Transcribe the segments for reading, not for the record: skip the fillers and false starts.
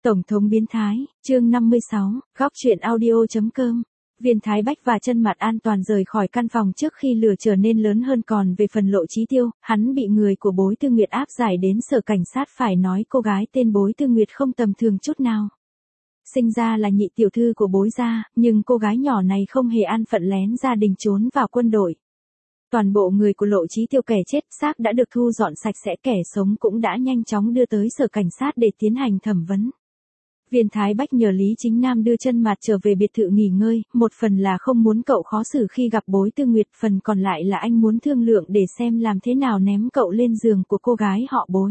Tổng thống biến thái, chương 56, góc truyện audio.com. Viên Thái Bách và Chân Mặt an toàn rời khỏi căn phòng trước khi lửa trở nên lớn hơn. Còn về phần Lộ Chí Tiêu, hắn bị người của Bối Tư Nguyệt áp giải đến sở cảnh sát. Phải nói cô gái tên Bối Tư Nguyệt không tầm thường chút nào. Sinh ra là nhị tiểu thư của Bối gia, nhưng cô gái nhỏ này không hề an phận lén gia đình trốn vào quân đội. Toàn bộ người của Lộ Chí Tiêu kẻ chết xác đã được thu dọn sạch sẽ, kẻ sống cũng đã nhanh chóng đưa tới sở cảnh sát để tiến hành thẩm vấn. Viên Thái Bách nhờ Lý Chính Nam đưa Chân Mặt trở về biệt thự nghỉ ngơi, một phần là không muốn cậu khó xử khi gặp Bối Tư Nguyệt, phần còn lại là anh muốn thương lượng để xem làm thế nào ném cậu lên giường của cô gái họ Bối.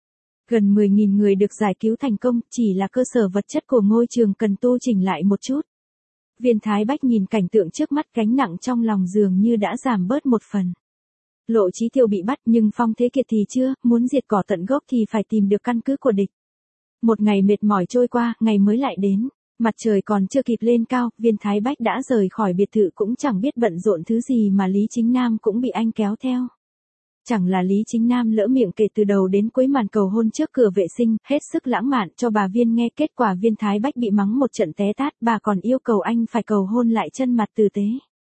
Gần 10.000 người được giải cứu thành công, chỉ là cơ sở vật chất của ngôi trường cần tu chỉnh lại một chút. Viên Thái Bách nhìn cảnh tượng trước mắt, gánh nặng trong lòng dường như đã giảm bớt một phần. Lộ Chí Tiêu bị bắt nhưng Phong Thế Kiệt thì chưa, muốn diệt cỏ tận gốc thì phải tìm được căn cứ của địch. Một ngày mệt mỏi trôi qua, ngày mới lại đến. Mặt trời còn chưa kịp lên cao, Viên Thái Bách đã rời khỏi biệt thự, cũng chẳng biết bận rộn thứ gì mà Lý Chính Nam cũng bị anh kéo theo. Chẳng là Lý Chính Nam lỡ miệng kể từ đầu đến cuối màn cầu hôn trước cửa vệ sinh, hết sức lãng mạn cho bà Viên nghe. Kết quả Viên Thái Bách bị mắng một trận té tát, bà còn yêu cầu anh phải cầu hôn lại Chân Mặt tử tế.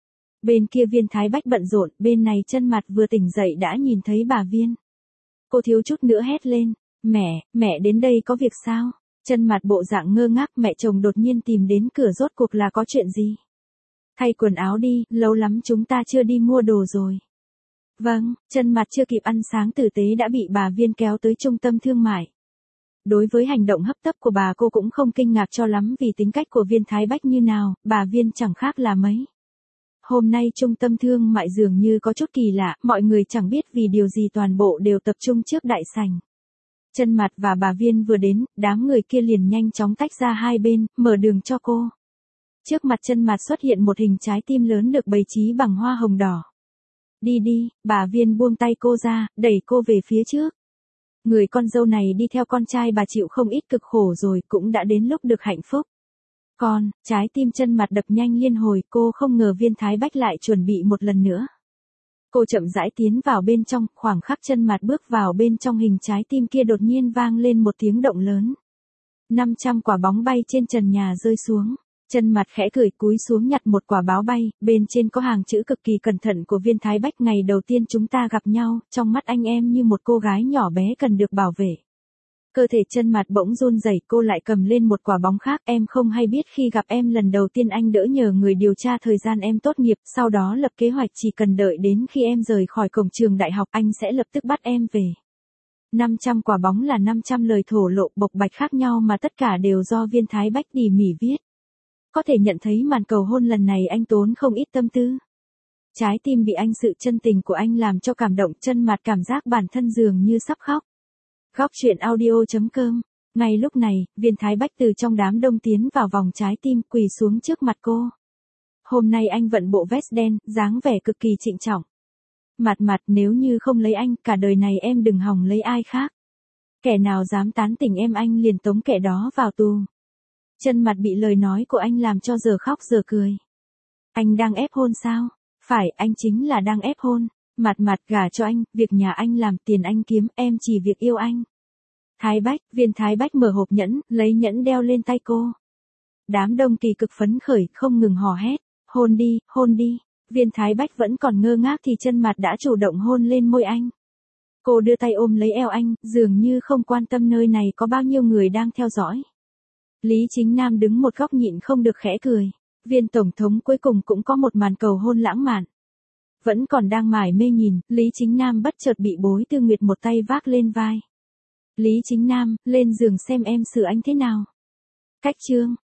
Bên kia Viên Thái Bách bận rộn, bên này Chân Mặt vừa tỉnh dậy đã nhìn thấy bà Viên. Cô thiếu chút nữa hét lên, mẹ đến đây có việc sao? Chân Mặt bộ dạng ngơ ngác, mẹ chồng đột nhiên tìm đến cửa, rốt cuộc là có chuyện gì? Thay quần áo đi, lâu lắm chúng ta chưa đi mua đồ rồi. Vâng, Chân Mặt chưa kịp ăn sáng tử tế đã bị bà Viên kéo tới trung tâm thương mại. Đối với hành động hấp tấp của bà, cô cũng không kinh ngạc cho lắm, vì tính cách của Viên Thái Bách như nào, bà Viên chẳng khác là mấy. Hôm nay trung tâm thương mại dường như có chút kỳ lạ, mọi người chẳng biết vì điều gì toàn bộ đều tập trung trước đại sảnh. Chân Mặt và bà Viên vừa đến, đám người kia liền nhanh chóng tách ra hai bên, mở đường cho cô. Trước mặt Chân Mặt xuất hiện một hình trái tim lớn được bày trí bằng hoa hồng đỏ. Đi đi, bà Viên buông tay cô ra, đẩy cô về phía trước. Người con dâu này đi theo con trai bà chịu không ít cực khổ rồi, cũng đã đến lúc được hạnh phúc. Trái tim Chân Mặt đập nhanh liên hồi, cô không ngờ Viên Thái Bách lại chuẩn bị một lần nữa. Cô chậm rãi tiến vào bên trong, khoảng khắc Chân Mặt bước vào bên trong, hình trái tim kia đột nhiên vang lên một tiếng động lớn. 500 quả bóng bay trên trần nhà rơi xuống. Chân Mặt khẽ cười, cúi xuống nhặt một quả báo bay, bên trên có hàng chữ cực kỳ cẩn thận của Viên Thái Bách: ngày đầu tiên chúng ta gặp nhau, trong mắt anh em như một cô gái nhỏ bé cần được bảo vệ. Cơ thể Chân Mặt bỗng run rẩy, cô lại cầm lên một quả bóng khác. Em không hay biết khi gặp em lần đầu tiên anh đỡ nhờ người điều tra thời gian em tốt nghiệp, sau đó lập kế hoạch chỉ cần đợi đến khi em rời khỏi cổng trường đại học anh sẽ lập tức bắt em về. 500 quả bóng là 500 lời thổ lộ bộc bạch khác nhau mà tất cả đều do Viên Thái Bách tỉ mỉ viết. Có thể nhận thấy màn cầu hôn lần này anh tốn không ít tâm tư. Trái tim bị anh sự chân tình của anh làm cho cảm động. Chân Mặt cảm giác bản thân dường như sắp khóc. Góc truyện audio.com. Ngay lúc này, Viên Thái Bách từ trong đám đông tiến vào vòng trái tim, quỳ xuống trước mặt cô. Hôm nay anh vận bộ vest đen, dáng vẻ cực kỳ trịnh trọng. Mặt, nếu như không lấy anh, cả đời này em đừng hòng lấy ai khác. Kẻ nào dám tán tỉnh em anh liền tống kẻ đó vào tù. Chân Mặt bị lời nói của anh làm cho giờ khóc giờ cười. Anh đang ép hôn sao? Phải, anh chính là đang ép hôn. Mặt gả cho anh, việc nhà anh làm, tiền anh kiếm, em chỉ việc yêu anh. Thái Bách, Viên Thái Bách mở hộp nhẫn, lấy nhẫn đeo lên tay cô. Đám đông kỳ cực phấn khởi, không ngừng hò hét. Hôn đi, hôn đi. Viên Thái Bách vẫn còn ngơ ngác thì Chân Mặt đã chủ động hôn lên môi anh. Cô đưa tay ôm lấy eo anh, dường như không quan tâm nơi này có bao nhiêu người đang theo dõi. Lý Chính Nam đứng một góc nhịn không được khẽ cười. Viên tổng thống cuối cùng cũng có một màn cầu hôn lãng mạn. Vẫn còn đang mải mê nhìn, Lý Chính Nam bất chợt bị Bối Tư Nguyệt một tay vác lên vai. Lý Chính Nam, lên giường xem em xử anh thế nào. Cách chương.